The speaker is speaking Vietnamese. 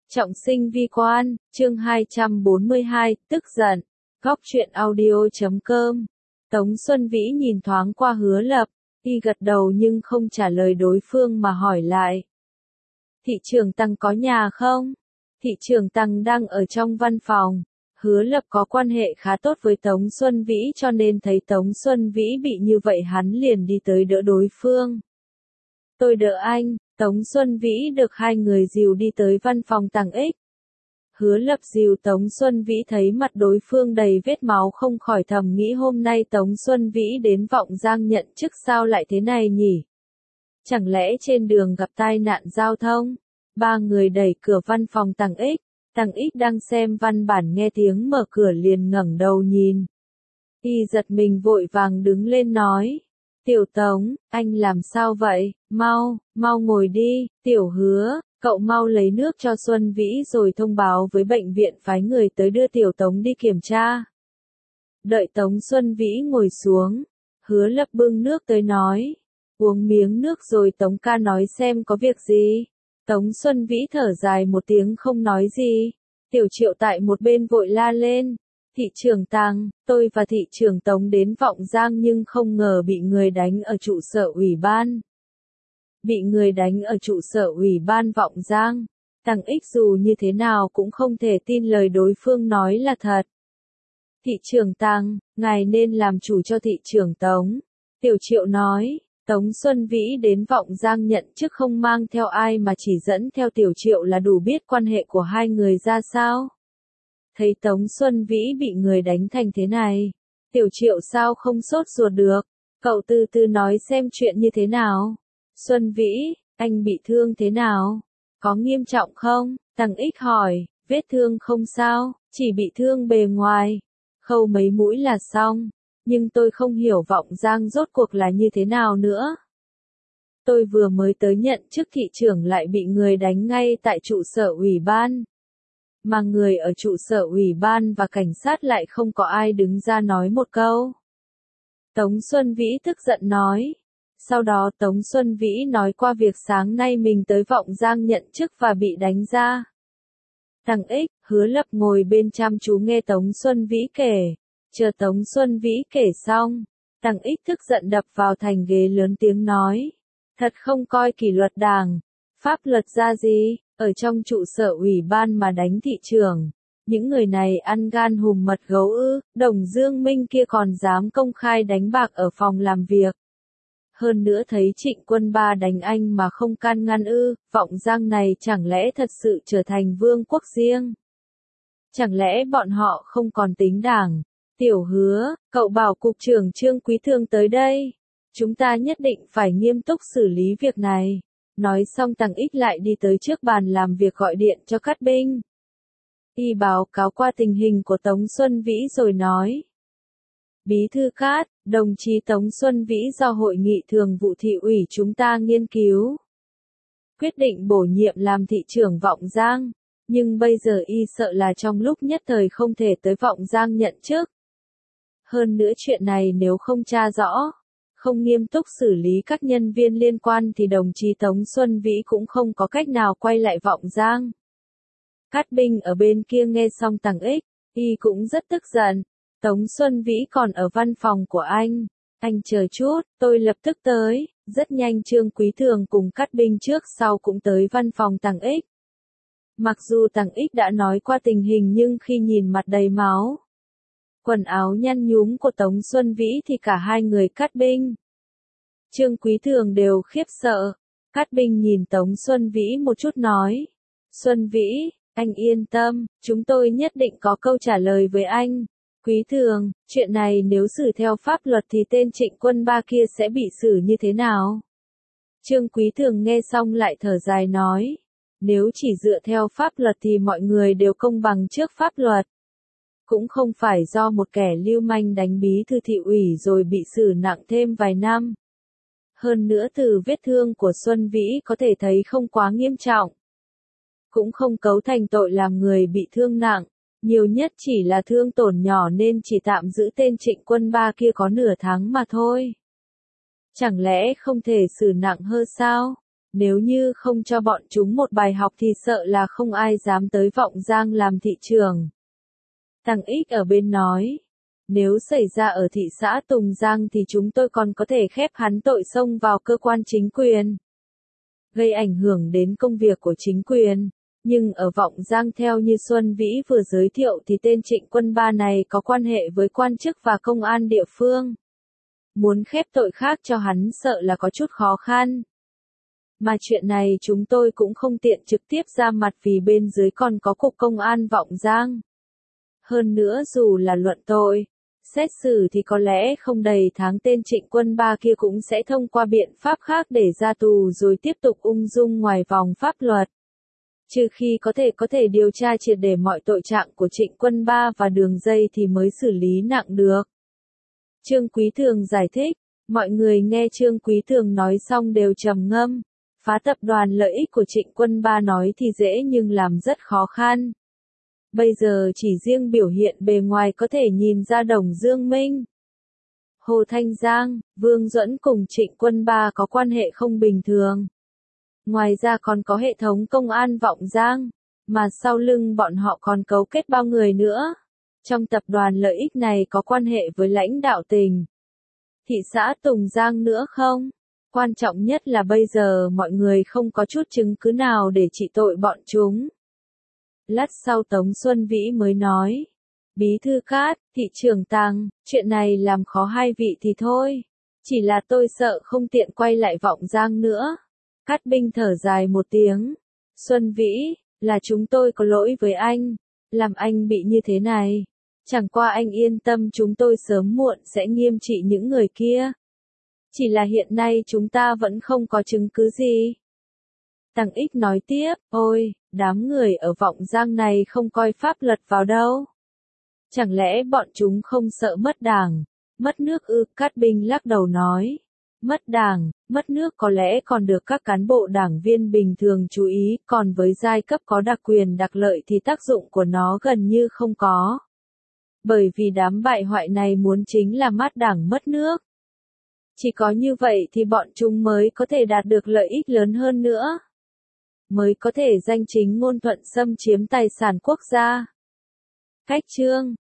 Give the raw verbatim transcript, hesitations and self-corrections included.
Trọng sinh vi quan, chương hai trăm bốn mươi hai, tức giận. Góc truyện audio chấm com. Tống Xuân Vĩ nhìn thoáng qua Hứa Lập, y gật đầu nhưng không trả lời đối phương mà hỏi lại. Thị trưởng Tăng có nhà không? Thị trưởng Tăng đang ở trong văn phòng. Hứa Lập có quan hệ khá tốt với Tống Xuân Vĩ cho nên thấy Tống Xuân Vĩ bị như vậy hắn liền đi tới đỡ đối phương. Tôi đỡ anh. Tống Xuân Vĩ được hai người dìu đi tới văn phòng Tăng Ích. Hứa Lập dìu Tống Xuân Vĩ thấy mặt đối phương đầy vết máu không khỏi thầm nghĩ hôm nay Tống Xuân Vĩ đến Vọng Giang nhận chức sao lại thế này nhỉ? Chẳng lẽ trên đường gặp tai nạn giao thông? Ba người đẩy cửa văn phòng Tăng Ích. Tăng Ích đang xem văn bản nghe tiếng mở cửa liền ngẩng đầu nhìn. Y giật mình vội vàng đứng lên nói. Tiểu Tống, anh làm sao vậy? Mau, mau ngồi đi. Tiểu Hứa, cậu mau lấy nước cho Xuân Vĩ rồi thông báo với bệnh viện phái người tới đưa Tiểu Tống đi kiểm tra. Đợi Tống Xuân Vĩ ngồi xuống, Hứa Lập bưng nước tới nói. Uống miếng nước rồi Tống ca nói xem có việc gì. Tống Xuân Vĩ thở dài một tiếng không nói gì. Tiểu Triệu tại một bên vội la lên. Thị trưởng Tăng, tôi và thị trưởng Tống đến Vọng Giang nhưng không ngờ bị người đánh ở trụ sở ủy ban. Bị người đánh ở trụ sở ủy ban Vọng Giang. Tăng Ích dù như thế nào cũng không thể tin lời đối phương nói là thật. Thị trưởng Tăng, ngài nên làm chủ cho thị trưởng Tống. Tiểu Triệu nói, Tống Xuân Vĩ đến Vọng Giang nhận chức không mang theo ai mà chỉ dẫn theo Tiểu Triệu là đủ biết quan hệ của hai người ra sao. Thấy Tống Xuân Vĩ bị người đánh thành thế này, Tiểu Triệu sao không sốt ruột được, cậu từ từ nói xem chuyện như thế nào. Xuân Vĩ, anh bị thương thế nào? Có nghiêm trọng không? Tăng Ích hỏi, vết thương không sao, chỉ bị thương bề ngoài, khâu mấy mũi là xong, nhưng tôi không hiểu Vọng Giang rốt cuộc là như thế nào nữa. Tôi vừa mới tới nhận chức thị trưởng lại bị người đánh ngay tại trụ sở ủy ban. Mà người ở trụ sở ủy ban và cảnh sát lại không có ai đứng ra nói một câu. Tống Xuân Vĩ tức giận nói. Sau đó Tống Xuân Vĩ nói qua việc sáng nay mình tới Vọng Giang nhận chức và bị đánh ra. Tăng Ích, Hứa Lập ngồi bên chăm chú nghe Tống Xuân Vĩ kể. Chờ Tống Xuân Vĩ kể xong, Tăng Ích tức giận đập vào thành ghế lớn tiếng nói. Thật không coi kỷ luật đảng, pháp luật ra gì. Ở trong trụ sở ủy ban mà đánh thị trưởng, những người này ăn gan hùm mật gấu ư, Đồng Dương Minh kia còn dám công khai đánh bạc ở phòng làm việc. Hơn nữa thấy Trịnh Quân Ba đánh anh mà không can ngăn ư, Vọng Giang này chẳng lẽ thật sự trở thành vương quốc riêng? Chẳng lẽ bọn họ không còn tính đảng? Tiểu Hứa, cậu bảo cục trưởng Trương Quý Thương tới đây. Chúng ta nhất định phải nghiêm túc xử lý việc này. Nói xong Tăng Ích lại đi tới trước bàn làm việc gọi điện cho Cát Binh. Y báo cáo qua tình hình của Tống Xuân Vĩ rồi nói. Bí thư Cát, đồng chí Tống Xuân Vĩ do hội nghị thường vụ thị ủy chúng ta nghiên cứu. Quyết định bổ nhiệm làm thị trưởng Vọng Giang, nhưng bây giờ y sợ là trong lúc nhất thời không thể tới Vọng Giang nhận chức. Hơn nữa chuyện này nếu không tra rõ, không nghiêm túc xử lý các nhân viên liên quan thì đồng chí Tống Xuân Vĩ cũng không có cách nào quay lại Vọng Giang. Cát Binh ở bên kia nghe xong Tăng Ích, y cũng rất tức giận. Tống Xuân Vĩ còn ở văn phòng của anh. Anh chờ chút, tôi lập tức tới. Rất nhanh Trương Quý Thường cùng Cát Binh trước sau cũng tới văn phòng Tăng Ích. Mặc dù Tăng Ích đã nói qua tình hình nhưng khi nhìn mặt đầy máu, quần áo nhăn nhúm của Tống Xuân Vĩ thì cả hai người Cát Binh, Trương Quý Thường đều khiếp sợ. Cát Binh nhìn Tống Xuân Vĩ một chút nói. Xuân Vĩ, anh yên tâm, chúng tôi nhất định có câu trả lời với anh. Quý Thường, chuyện này nếu xử theo pháp luật thì tên Trịnh Quân Ba kia sẽ bị xử như thế nào? Trương Quý Thường nghe xong lại thở dài nói. Nếu chỉ dựa theo pháp luật thì mọi người đều công bằng trước pháp luật. Cũng không phải do một kẻ lưu manh đánh bí thư thị ủy rồi bị xử nặng thêm vài năm. Hơn nữa từ vết thương của Xuân Vĩ có thể thấy không quá nghiêm trọng. Cũng không cấu thành tội làm người bị thương nặng, nhiều nhất chỉ là thương tổn nhỏ nên chỉ tạm giữ tên Trịnh Quân Ba kia có nửa tháng mà thôi. Chẳng lẽ không thể xử nặng hơn sao? Nếu như không cho bọn chúng một bài học thì sợ là không ai dám tới Vọng Giang làm thị trường. Tăng Ích ở bên nói, nếu xảy ra ở thị xã Tùng Giang thì chúng tôi còn có thể khép hắn tội xông vào cơ quan chính quyền, gây ảnh hưởng đến công việc của chính quyền. Nhưng ở Vọng Giang theo như Xuân Vĩ vừa giới thiệu thì tên Trịnh Quân Ba này có quan hệ với quan chức và công an địa phương. Muốn khép tội khác cho hắn sợ là có chút khó khăn. Mà chuyện này chúng tôi cũng không tiện trực tiếp ra mặt vì bên dưới còn có cục công an Vọng Giang. Hơn nữa dù là luận tội, xét xử thì có lẽ không đầy tháng tên Trịnh Quân Ba kia cũng sẽ thông qua biện pháp khác để ra tù rồi tiếp tục ung dung ngoài vòng pháp luật. Trừ khi có thể có thể điều tra triệt để mọi tội trạng của Trịnh Quân Ba và đường dây thì mới xử lý nặng được. Trương Quý Thường giải thích, mọi người nghe Trương Quý Thường nói xong đều trầm ngâm. Phá tập đoàn lợi ích của Trịnh Quân Ba nói thì dễ nhưng làm rất khó khăn. Bây giờ chỉ riêng biểu hiện bề ngoài có thể nhìn ra Đồng Dương Minh, Hồ Thanh Giang, Vương Duẫn cùng Trịnh Quân Ba có quan hệ không bình thường. Ngoài ra còn có hệ thống công an Vọng Giang, mà sau lưng bọn họ còn cấu kết bao người nữa. Trong tập đoàn lợi ích này có quan hệ với lãnh đạo tỉnh, thị xã Tùng Giang nữa không? Quan trọng nhất là bây giờ mọi người không có chút chứng cứ nào để trị tội bọn chúng. Lát sau Tống Xuân Vĩ mới nói, Bí thư Cát, thị trưởng Tăng, chuyện này làm khó hai vị thì thôi. Chỉ là tôi sợ không tiện quay lại Vọng Giang nữa. Cát Binh thở dài một tiếng. Xuân Vĩ, là chúng tôi có lỗi với anh. Làm anh bị như thế này. Chẳng qua anh yên tâm chúng tôi sớm muộn sẽ nghiêm trị những người kia. Chỉ là hiện nay chúng ta vẫn không có chứng cứ gì. Tăng Ích nói tiếp, ôi, đám người ở Vọng Giang này không coi pháp luật vào đâu. Chẳng lẽ bọn chúng không sợ mất đảng, mất nước ư? Cát Binh lắc đầu nói, mất đảng, mất nước có lẽ còn được các cán bộ đảng viên bình thường chú ý, còn với giai cấp có đặc quyền đặc lợi thì tác dụng của nó gần như không có. Bởi vì đám bại hoại này muốn chính là mất đảng mất nước. Chỉ có như vậy thì bọn chúng mới có thể đạt được lợi ích lớn hơn nữa. Mới có thể danh chính ngôn thuận xâm chiếm tài sản quốc gia. Cách chương